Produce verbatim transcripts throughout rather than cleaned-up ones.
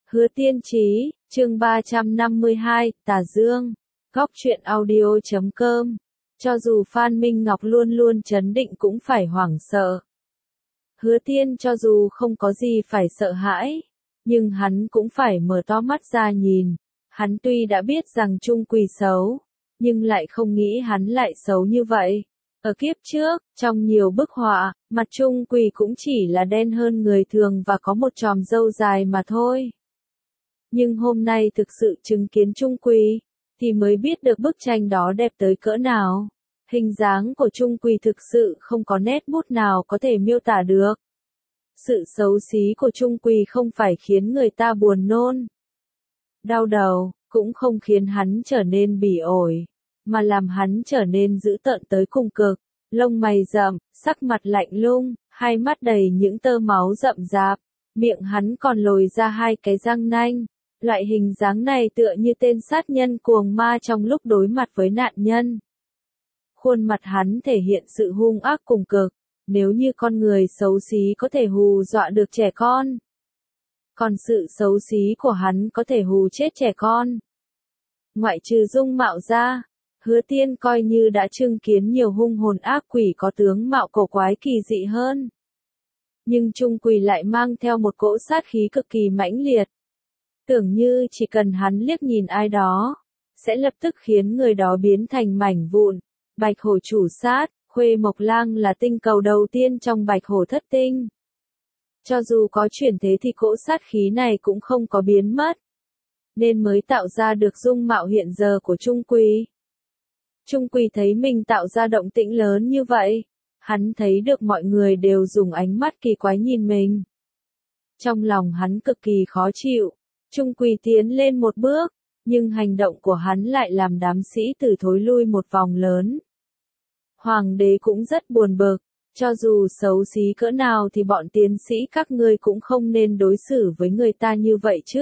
Hứa Tiên Chí, chương ba trăm năm mươi hai, Tà Dương, Góc truyện audio chấm com. Cho dù Phan Minh Ngọc luôn luôn trấn định cũng phải hoảng sợ. Hứa Tiên cho dù không có gì phải sợ hãi, nhưng hắn cũng phải mở to mắt ra nhìn. Hắn tuy đã biết rằng Trung Quỳ xấu, nhưng lại không nghĩ hắn lại xấu như vậy. Ở kiếp trước, trong nhiều bức họa, mặt Trung Quỳ cũng chỉ là đen hơn người thường và có một chòm râu dài mà thôi. Nhưng hôm nay thực sự chứng kiến Trung Quỳ, thì mới biết được bức tranh đó đẹp tới cỡ nào. Hình dáng của Trung Quỳ thực sự không có nét bút nào có thể miêu tả được. Sự xấu xí của Trung Quỳ không phải khiến người ta buồn nôn, đau đầu, cũng không khiến hắn trở nên bỉ ổi, mà làm hắn trở nên dữ tợn tới cùng cực. Lông mày rậm, sắc mặt lạnh lùng, hai mắt đầy những tơ máu rậm rạp, miệng hắn còn lồi ra hai cái răng nanh. Loại hình dáng này tựa như tên sát nhân cuồng ma trong lúc đối mặt với nạn nhân. Khuôn mặt hắn thể hiện sự hung ác cùng cực, nếu như con người xấu xí có thể hù dọa được trẻ con, còn sự xấu xí của hắn có thể hù chết trẻ con. Ngoại trừ dung mạo ra, Hứa Tiên coi như đã chứng kiến nhiều hung hồn ác quỷ có tướng mạo cổ quái kỳ dị hơn. Nhưng Trung Quỳ lại mang theo một cỗ sát khí cực kỳ mãnh liệt. Tưởng như chỉ cần hắn liếc nhìn ai đó, sẽ lập tức khiến người đó biến thành mảnh vụn. Bạch hổ chủ sát, Khuê Mộc Lang là tinh cầu đầu tiên trong bạch hổ thất tinh. Cho dù có chuyển thế thì cỗ sát khí này cũng không có biến mất, nên mới tạo ra được dung mạo hiện giờ của Trung Quỳ. Trung Quỳ thấy mình tạo ra động tĩnh lớn như vậy, hắn thấy được mọi người đều dùng ánh mắt kỳ quái nhìn mình. Trong lòng hắn cực kỳ khó chịu. Trung Quỳ tiến lên một bước, nhưng hành động của hắn lại làm đám sĩ tử thối lui một vòng lớn. Hoàng đế cũng rất buồn bực, cho dù xấu xí cỡ nào thì bọn tiến sĩ các ngươi cũng không nên đối xử với người ta như vậy chứ.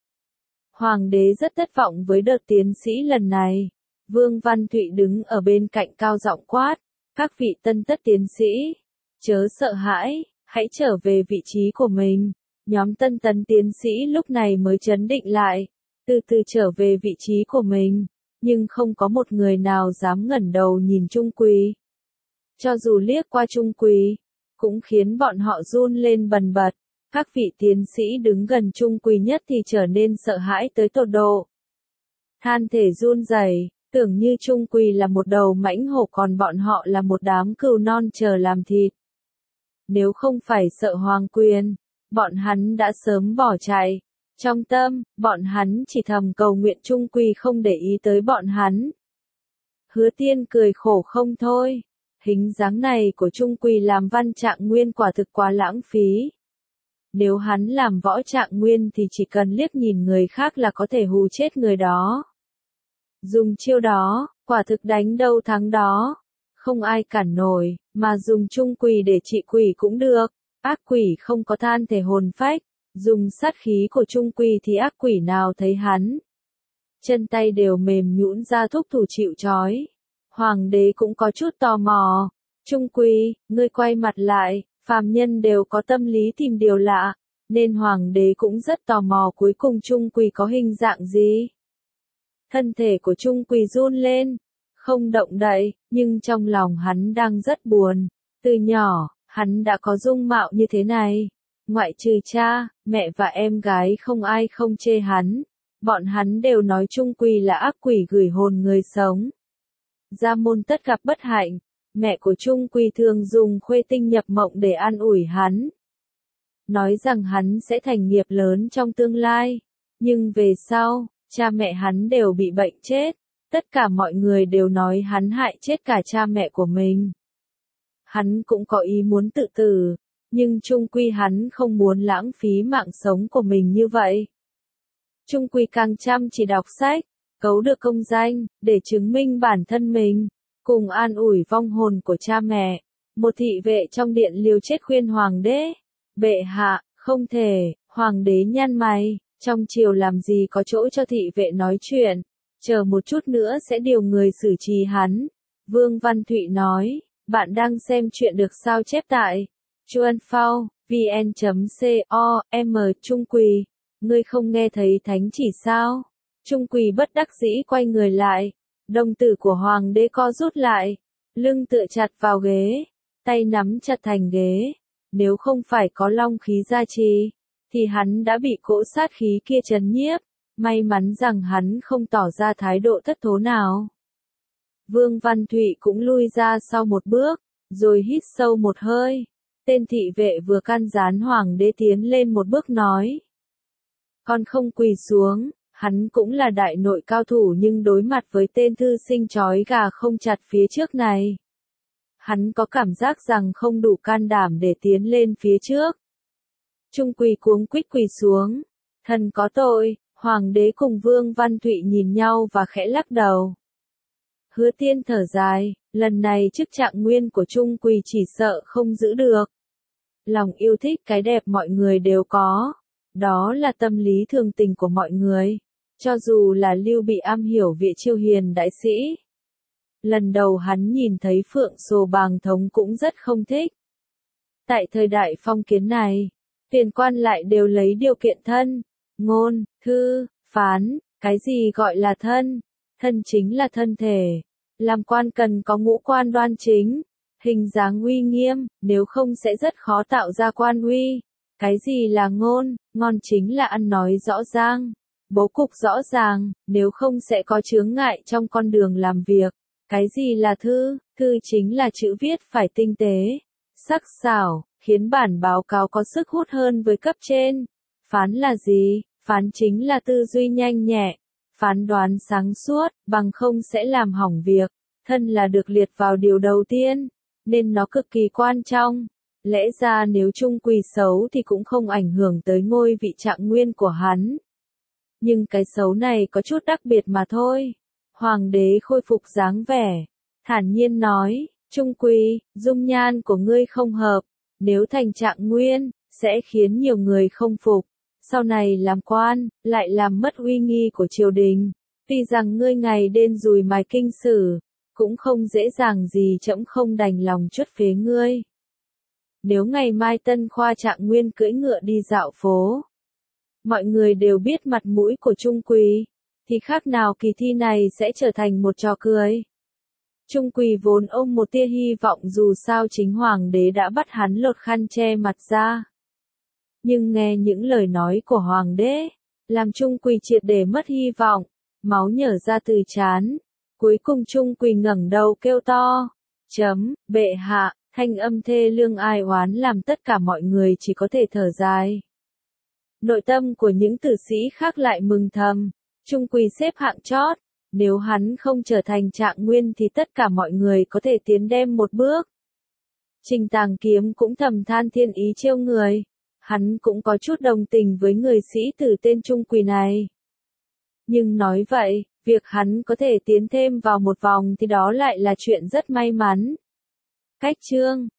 Hoàng đế rất thất vọng với đợt tiến sĩ lần này. Vương Văn Thụy đứng ở bên cạnh cao giọng quát, các vị tân tất tiến sĩ, chớ sợ hãi, hãy trở về vị trí của mình. Nhóm tân tấn tiến sĩ lúc này mới trấn định lại, từ từ trở về vị trí của mình, nhưng không có một người nào dám ngẩng đầu nhìn Trung Quỳ. Cho dù liếc qua Trung Quỳ, cũng khiến bọn họ run lên bần bật. Các vị tiến sĩ đứng gần Trung Quỳ nhất thì trở nên sợ hãi tới tột độ. Than thể run rẩy, tưởng như Trung Quỳ là một đầu mãnh hổ còn bọn họ là một đám cừu non chờ làm thịt. Nếu không phải sợ hoàng quyền, bọn hắn đã sớm bỏ chạy. Trong tâm, bọn hắn chỉ thầm cầu nguyện Trung Quỳ không để ý tới bọn hắn. Hứa Tiên cười khổ không thôi. Hình dáng này của Trung Quỳ làm Văn Trạng Nguyên quả thực quá lãng phí. Nếu hắn làm Võ Trạng Nguyên thì chỉ cần liếc nhìn người khác là có thể hù chết người đó. Dùng chiêu đó, quả thực đánh đâu thắng đó. Không ai cản nổi, mà dùng Trung Quỳ để trị quỷ cũng được. Ác quỷ không có than thể hồn phách, dùng sát khí của Trung Quỳ thì ác quỷ nào thấy hắn, chân tay đều mềm nhũn ra thúc thủ chịu trói. Hoàng đế cũng có chút tò mò. Trung Quỳ, ngươi quay mặt lại, phàm nhân đều có tâm lý tìm điều lạ, nên hoàng đế cũng rất tò mò cuối cùng Trung Quỳ có hình dạng gì. Thân thể của Trung Quỳ run lên, không động đậy, nhưng trong lòng hắn đang rất buồn. Từ nhỏ, hắn đã có dung mạo như thế này. Ngoại trừ cha, mẹ và em gái không ai không chê hắn. Bọn hắn đều nói Trung Quỳ là ác quỷ gửi hồn người sống. Gia môn tất gặp bất hạnh. Mẹ của Trung Quỳ thường dùng khuê tinh nhập mộng để an ủi hắn, nói rằng hắn sẽ thành nghiệp lớn trong tương lai. Nhưng về sau, cha mẹ hắn đều bị bệnh chết. Tất cả mọi người đều nói hắn hại chết cả cha mẹ của mình. Hắn cũng có ý muốn tự tử, nhưng Trung Quy hắn không muốn lãng phí mạng sống của mình như vậy. Trung Quy càng chăm chỉ đọc sách, cấu được công danh, để chứng minh bản thân mình, cùng an ủi vong hồn của cha mẹ. Một thị vệ trong điện liều chết khuyên hoàng đế, bệ hạ, không thể. Hoàng đế nhăn mày, trong triều làm gì có chỗ cho thị vệ nói chuyện, chờ một chút nữa sẽ điều người xử trí hắn. Vương Văn Thụy nói, bạn đang xem chuyện được sao chép tại chuan phao vn chấm co em Trung Quỳ. ngươi không nghe thấy thánh chỉ sao? Trung Quỳ bất đắc dĩ quay người lại, đồng tử của hoàng đế co rút lại, lưng tựa chặt vào ghế, tay nắm chặt thành ghế. Nếu không phải có long khí gia trì, thì hắn đã bị cỗ sát khí kia trấn nhiếp, may mắn rằng hắn không tỏ ra thái độ thất thố nào. Vương Văn Thụy cũng lui ra sau một bước, rồi hít sâu một hơi. Tên thị vệ vừa can gián hoàng đế tiến lên một bước nói. Con không quỳ xuống, hắn cũng là đại nội cao thủ nhưng đối mặt với tên thư sinh trói gà không chặt phía trước này. Hắn có cảm giác rằng không đủ can đảm để tiến lên phía trước. Trung Quỳ cuống quýt quỳ xuống. Thần có tội, hoàng đế cùng Vương Văn Thụy nhìn nhau và khẽ lắc đầu. Hứa Tiên thở dài, lần này chức trạng nguyên của Trung Quỳ chỉ sợ không giữ được. Lòng yêu thích cái đẹp mọi người đều có. Đó là tâm lý thường tình của mọi người. Cho dù là Lưu Bị am hiểu Vệ Chiêu Hiền đại sĩ. Lần đầu hắn nhìn thấy Phượng Sồ Bàng Thống cũng rất không thích. Tại thời đại phong kiến này, tiền quan lại đều lấy điều kiện thân, ngôn, thư, phán, cái gì gọi là thân? Thân chính là thân thể. Làm quan cần có ngũ quan đoan chính, hình dáng uy nghiêm, nếu không sẽ rất khó tạo ra quan uy. Cái gì là ngôn? Ngon chính là ăn nói rõ ràng, bố cục rõ ràng, nếu không sẽ có chướng ngại trong con đường làm việc. Cái gì là thư? Thư chính là chữ viết phải tinh tế, sắc sảo, khiến bản báo cáo có sức hút hơn với cấp trên. Phán là gì? Phán chính là tư duy nhanh nhẹ, phán đoán sáng suốt, bằng không sẽ làm hỏng việc. Thân là được liệt vào điều đầu tiên, nên nó cực kỳ quan trọng. Lẽ ra nếu Trung Quỳ xấu thì cũng không ảnh hưởng tới ngôi vị trạng nguyên của hắn. Nhưng cái xấu này có chút đặc biệt mà thôi. Hoàng đế khôi phục dáng vẻ, thản nhiên nói, Trung Quỳ, dung nhan của ngươi không hợp, nếu thành trạng nguyên, sẽ khiến nhiều người không phục. Sau này làm quan, lại làm mất uy nghi của triều đình. Tuy rằng ngươi ngày đêm dùi mài kinh sử, cũng không dễ dàng gì trẫm không đành lòng chuất phế ngươi. Nếu ngày mai Tân Khoa trạng nguyên cưỡi ngựa đi dạo phố, mọi người đều biết mặt mũi của Trung Quỳ, thì khác nào kỳ thi này sẽ trở thành một trò cười. Trung Quỳ vốn ôm một tia hy vọng dù sao chính hoàng đế đã bắt hắn lột khăn che mặt ra. Nhưng nghe những lời nói của hoàng đế, làm Trung Quỳ triệt để mất hy vọng, máu nhở ra từ trán. Cuối cùng Trung Quỳ ngẩng đầu kêu to, chấm, bệ hạ, thanh âm thê lương ai oán làm tất cả mọi người chỉ có thể thở dài. Nội tâm của những tử sĩ khác lại mừng thầm, Trung Quỳ xếp hạng chót, nếu hắn không trở thành trạng nguyên thì tất cả mọi người có thể tiến đem một bước. Trình Tàng Kiếm cũng thầm than thiên ý trêu người, hắn cũng có chút đồng tình với người sĩ tử tên Trung Quỳ này. Nhưng nói vậy, việc hắn có thể tiến thêm vào một vòng thì đó lại là chuyện rất may mắn. Cách chương